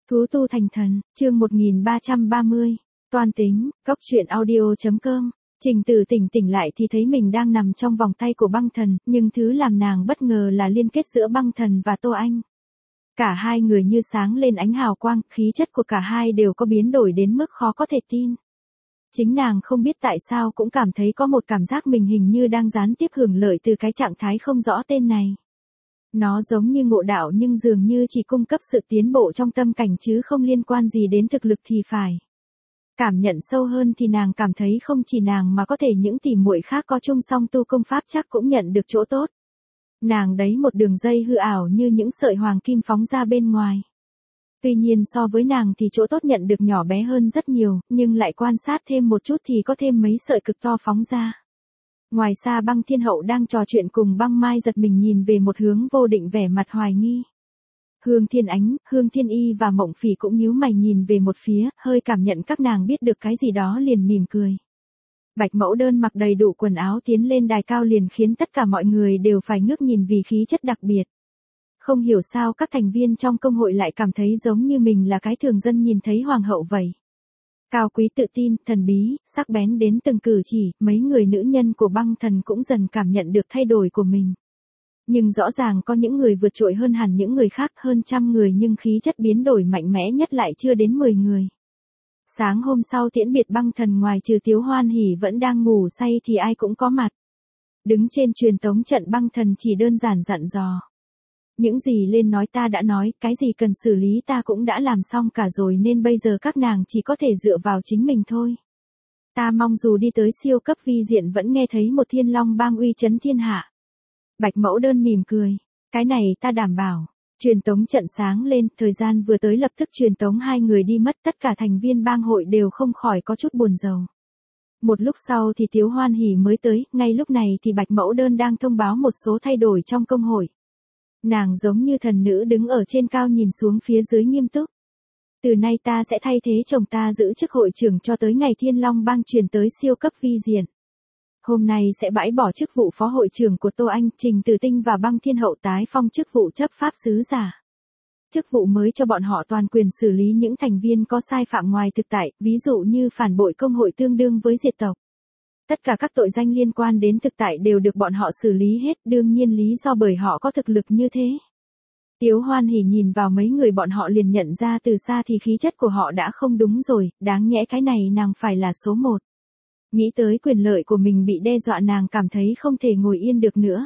Thú tu thành thần, chương 1330, toan tính, cóc truyện audio.com. Trình Tử tỉnh tỉnh lại thì thấy mình đang nằm trong vòng tay của băng thần, nhưng thứ làm nàng bất ngờ là liên kết giữa băng thần và Tô Anh. Cả hai người như sáng lên ánh hào quang, khí chất của cả hai đều có biến đổi đến mức khó có thể tin. Chính nàng không biết tại sao cũng cảm thấy có một cảm giác mình hình như đang gián tiếp hưởng lợi từ cái trạng thái không rõ tên này. Nó giống như ngộ đạo nhưng dường như chỉ cung cấp sự tiến bộ trong tâm cảnh chứ không liên quan gì đến thực lực thì phải. Cảm nhận sâu hơn thì nàng cảm thấy không chỉ nàng mà có thể những tỷ muội khác có chung song tu công pháp chắc cũng nhận được chỗ tốt. Nàng đấy một đường dây hư ảo như những sợi hoàng kim phóng ra bên ngoài. Tuy nhiên so với nàng thì chỗ tốt nhận được nhỏ bé hơn rất nhiều, nhưng lại quan sát thêm một chút thì có thêm mấy sợi cực to phóng ra. Ngoài xa Băng Thiên Hậu đang trò chuyện cùng Băng Mai giật mình nhìn về một hướng vô định vẻ mặt hoài nghi. Hương Thiên Ánh, Hương Thiên Y và Mộng Phỉ cũng nhíu mày nhìn về một phía, hơi cảm nhận các nàng biết được cái gì đó liền mỉm cười. Bạch Mẫu Đơn mặc đầy đủ quần áo tiến lên đài cao liền khiến tất cả mọi người đều phải ngước nhìn vì khí chất đặc biệt. Không hiểu sao các thành viên trong công hội lại cảm thấy giống như mình là cái thường dân nhìn thấy hoàng hậu vậy. Cao quý tự tin, thần bí, sắc bén đến từng cử chỉ, mấy người nữ nhân của băng thần cũng dần cảm nhận được thay đổi của mình. Nhưng rõ ràng có những người vượt trội hơn hẳn những người khác, hơn trăm người nhưng khí chất biến đổi mạnh mẽ nhất lại chưa đến 10 người. Sáng hôm sau tiễn biệt băng thần ngoài trừ Tiếu Hoan Hỉ vẫn đang ngủ say thì ai cũng có mặt. Đứng trên truyền tống trận băng thần chỉ đơn giản dặn dò. Những gì lên nói ta đã nói, cái gì cần xử lý ta cũng đã làm xong cả rồi nên bây giờ các nàng chỉ có thể dựa vào chính mình thôi. Ta mong dù đi tới siêu cấp vi diện vẫn nghe thấy một thiên long bang uy chấn thiên hạ. Bạch Mẫu Đơn mỉm cười. Cái này ta đảm bảo. Truyền tống trận sáng lên, thời gian vừa tới lập tức truyền tống hai người đi mất, tất cả thành viên bang hội đều không khỏi có chút buồn rầu. Một lúc sau thì Tiếu Hoan Hỉ mới tới, ngay lúc này thì Bạch Mẫu Đơn đang thông báo một số thay đổi trong công hội. Nàng giống như thần nữ đứng ở trên cao nhìn xuống phía dưới nghiêm túc. Từ nay ta sẽ thay thế chồng ta giữ chức hội trưởng cho tới ngày Thiên Long bang truyền tới siêu cấp vi diện. Hôm nay sẽ bãi bỏ chức vụ phó hội trưởng của Tô Anh, Trình Tử Tinh và Băng Thiên Hậu tái phong chức vụ chấp pháp sứ giả. Chức vụ mới cho bọn họ toàn quyền xử lý những thành viên có sai phạm ngoài thực tại, ví dụ như phản bội công hội tương đương với diệt tộc. Tất cả các tội danh liên quan đến thực tại đều được bọn họ xử lý hết, đương nhiên lý do bởi họ có thực lực như thế. Tiếu Hoan Hỉ nhìn vào mấy người bọn họ liền nhận ra từ xa thì khí chất của họ đã không đúng rồi, đáng nhẽ cái này nàng phải là số 1. Nghĩ tới quyền lợi của mình bị đe dọa nàng cảm thấy không thể ngồi yên được nữa.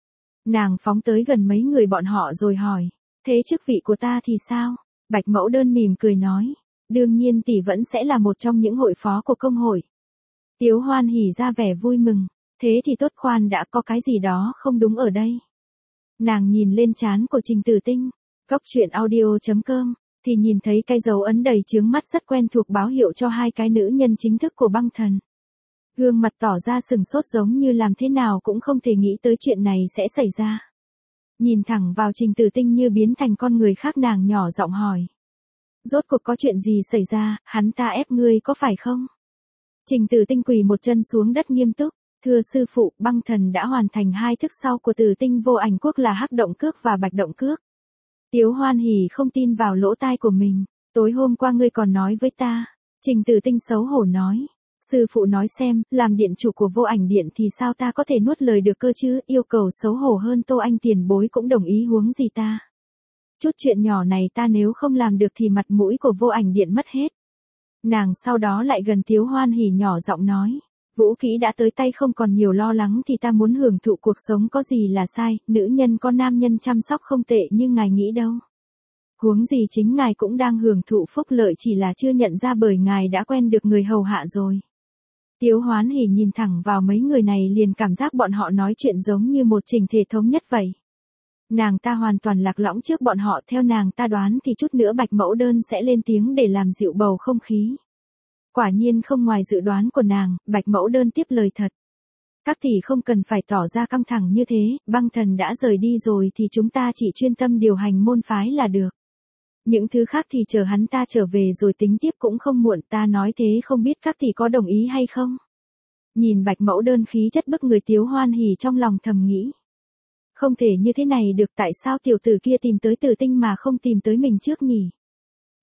Nàng phóng tới gần mấy người bọn họ rồi hỏi, thế chức vị của ta thì sao? Bạch Mẫu Đơn mỉm cười nói, đương nhiên tỷ vẫn sẽ là một trong những hội phó của công hội. Tiếu Hoan Hỉ ra vẻ vui mừng, thế thì tốt, khoan đã, có cái gì đó không đúng ở đây. Nàng nhìn lên trán của Trình Tử Tinh, cóc truyện audio.com, thì nhìn thấy cái dấu ấn đầy chướng mắt rất quen thuộc báo hiệu cho hai cái nữ nhân chính thức của băng thần. Gương mặt tỏ ra sừng sốt giống như làm thế nào cũng không thể nghĩ tới chuyện này sẽ xảy ra. Nhìn thẳng vào Trình Tử Tinh như biến thành con người khác, nàng nhỏ giọng hỏi. Rốt cuộc có chuyện gì xảy ra, hắn ta ép ngươi có phải không? Trình Tử Tinh quỳ một chân xuống đất nghiêm túc. Thưa sư phụ, băng thần đã hoàn thành 2 thức sau của Tử Tinh vô ảnh quốc là Hắc Động Cước và Bạch Động Cước. Tiếu Hoan Hỉ không tin vào lỗ tai của mình. Tối hôm qua ngươi còn nói với ta. Trình Tử Tinh xấu hổ nói. Sư phụ nói xem, làm điện chủ của vô ảnh điện thì sao ta có thể nuốt lời được cơ chứ, yêu cầu xấu hổ hơn Tô Anh tiền bối cũng đồng ý, huống gì ta. Chút chuyện nhỏ này ta nếu không làm được thì mặt mũi của vô ảnh điện mất hết. Nàng sau đó lại gần Tiếu Hoan Hỉ nhỏ giọng nói. Vũ khí đã tới tay không còn nhiều lo lắng thì ta muốn hưởng thụ cuộc sống có gì là sai, nữ nhân có nam nhân chăm sóc không tệ như ngài nghĩ đâu. Huống gì chính ngài cũng đang hưởng thụ phúc lợi, chỉ là chưa nhận ra bởi ngài đã quen được người hầu hạ rồi. Tiếu Hoan Hỉ nhìn thẳng vào mấy người này liền cảm giác bọn họ nói chuyện giống như một chỉnh thể thống nhất vậy. Nàng ta hoàn toàn lạc lõng trước bọn họ, theo nàng ta đoán thì chút nữa Bạch Mẫu Đơn sẽ lên tiếng để làm dịu bầu không khí. Quả nhiên không ngoài dự đoán của nàng, Bạch Mẫu Đơn tiếp lời thật. Các tỷ không cần phải tỏ ra căng thẳng như thế, băng thần đã rời đi rồi thì chúng ta chỉ chuyên tâm điều hành môn phái là được. Những thứ khác thì chờ hắn ta trở về rồi tính tiếp cũng không muộn, ta nói thế không biết các tỷ có đồng ý hay không? Nhìn Bạch Mẫu Đơn khí chất bức người, Tiếu Hoan Hỉ trong lòng thầm nghĩ. Không thể như thế này được, tại sao tiểu tử kia tìm tới Tử Tinh mà không tìm tới mình trước nhỉ?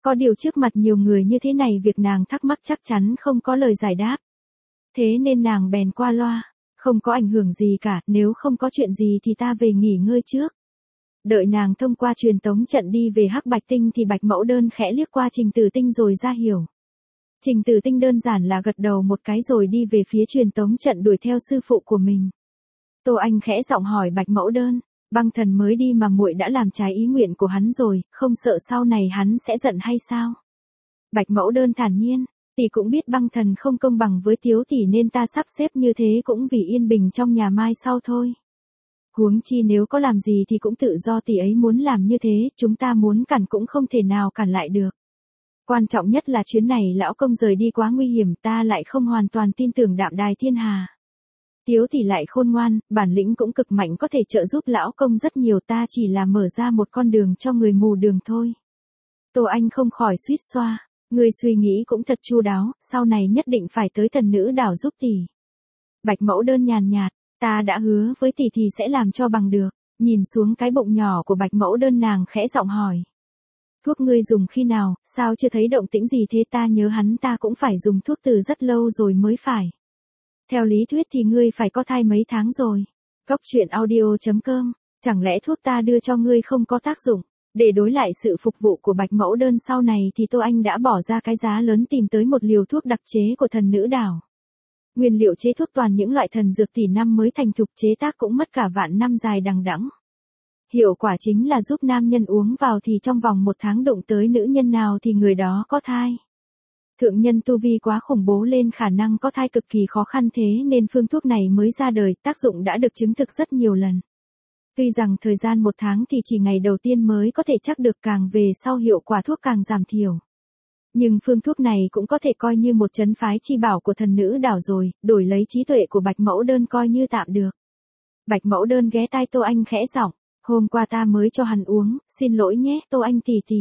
Có điều trước mặt nhiều người như thế này việc nàng thắc mắc chắc chắn không có lời giải đáp. Thế nên nàng bèn qua loa. Không có ảnh hưởng gì cả, nếu không có chuyện gì thì ta về nghỉ ngơi trước. Đợi nàng thông qua truyền tống trận đi về Hắc Bạch Tinh thì Bạch Mẫu Đơn khẽ liếc qua Trình Tử Tinh rồi ra hiểu. Trình Tử Tinh đơn giản là gật đầu một cái rồi đi về phía truyền tống trận đuổi theo sư phụ của mình. Tô Anh khẽ giọng hỏi Bạch Mẫu Đơn, Băng Thần mới đi mà muội đã làm trái ý nguyện của hắn rồi, không sợ sau này hắn sẽ giận hay sao? Bạch Mẫu Đơn thản nhiên, tỷ cũng biết Băng Thần không công bằng với Tiếu tỷ nên ta sắp xếp như thế cũng vì yên bình trong nhà mai sau thôi. Huống chi nếu có làm gì thì cũng tự do tỷ ấy muốn làm như thế, chúng ta muốn cản cũng không thể nào cản lại được. Quan trọng nhất là chuyến này lão công rời đi quá nguy hiểm, ta lại không hoàn toàn tin tưởng Đạm Đài Thiên Hà. Tiếu tỷ lại khôn ngoan, bản lĩnh cũng cực mạnh có thể trợ giúp lão công rất nhiều, ta chỉ là mở ra một con đường cho người mù đường thôi. Tô Anh không khỏi suýt xoa, người suy nghĩ cũng thật chu đáo, sau này nhất định phải tới Thần Nữ Đảo giúp tỷ. Bạch Mẫu Đơn nhàn nhạt, ta đã hứa với tỷ thì sẽ làm cho bằng được. Nhìn xuống cái bụng nhỏ của Bạch Mẫu Đơn nàng khẽ giọng hỏi. Thuốc ngươi dùng khi nào, sao chưa thấy động tĩnh gì thế, ta nhớ hắn ta cũng phải dùng thuốc từ rất lâu rồi mới phải. Theo lý thuyết thì ngươi phải có thai mấy tháng rồi. Cóc truyện audio.com, chẳng lẽ thuốc ta đưa cho ngươi không có tác dụng? Để đối lại sự phục vụ của Bạch Mẫu Đơn sau này thì Tô Anh đã bỏ ra cái giá lớn tìm tới một liều thuốc đặc chế của Thần Nữ Đảo. Nguyên liệu chế thuốc toàn những loại thần dược tỷ năm mới thành thục, chế tác cũng mất cả vạn năm dài đằng đẵng. Hiệu quả chính là giúp nam nhân uống vào thì trong vòng 1 tháng đụng tới nữ nhân nào thì người đó có thai. Thượng nhân tu vi quá khủng bố lên khả năng có thai cực kỳ khó khăn, thế nên phương thuốc này mới ra đời, tác dụng đã được chứng thực rất nhiều lần. Tuy rằng thời gian 1 tháng thì chỉ ngày đầu tiên mới có thể chắc được, càng về sau hiệu quả thuốc càng giảm thiểu. Nhưng phương thuốc này cũng có thể coi như một trấn phái chi bảo của Thần Nữ Đảo rồi, đổi lấy trí tuệ của Bạch Mẫu Đơn coi như tạm được. Bạch Mẫu Đơn ghé tai Tô Anh khẽ giọng, hôm qua ta mới cho hắn uống, xin lỗi nhé Tô Anh tỷ tỷ.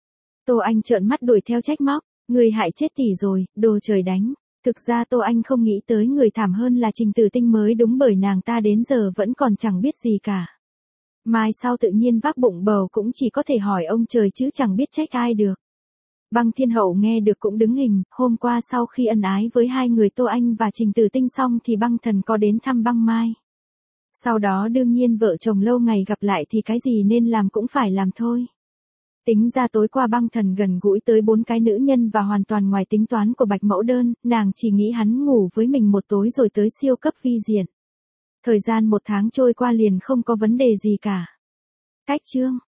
Tô Anh trợn mắt đuổi theo trách móc, người hại chết tỷ rồi, đồ trời đánh. Thực ra Tô Anh không nghĩ tới người thảm hơn là Trình Tử Tinh mới đúng, bởi nàng ta đến giờ vẫn còn chẳng biết gì cả. Mai sau tự nhiên vác bụng bầu cũng chỉ có thể hỏi ông trời chứ chẳng biết trách ai được. Băng Thiên Hậu nghe được cũng đứng hình, hôm qua sau khi ân ái với hai người Tô Anh và Trình Tử Tinh xong thì Băng Thần có đến thăm Băng Mai. Sau đó đương nhiên vợ chồng lâu ngày gặp lại thì cái gì nên làm cũng phải làm thôi. Tính ra tối qua Băng Thần gần gũi tới 4 cái nữ nhân và hoàn toàn ngoài tính toán của Bạch Mẫu Đơn, nàng chỉ nghĩ hắn ngủ với mình một tối rồi tới siêu cấp vi diện. Thời gian 1 tháng trôi qua liền không có vấn đề gì cả. Cách chương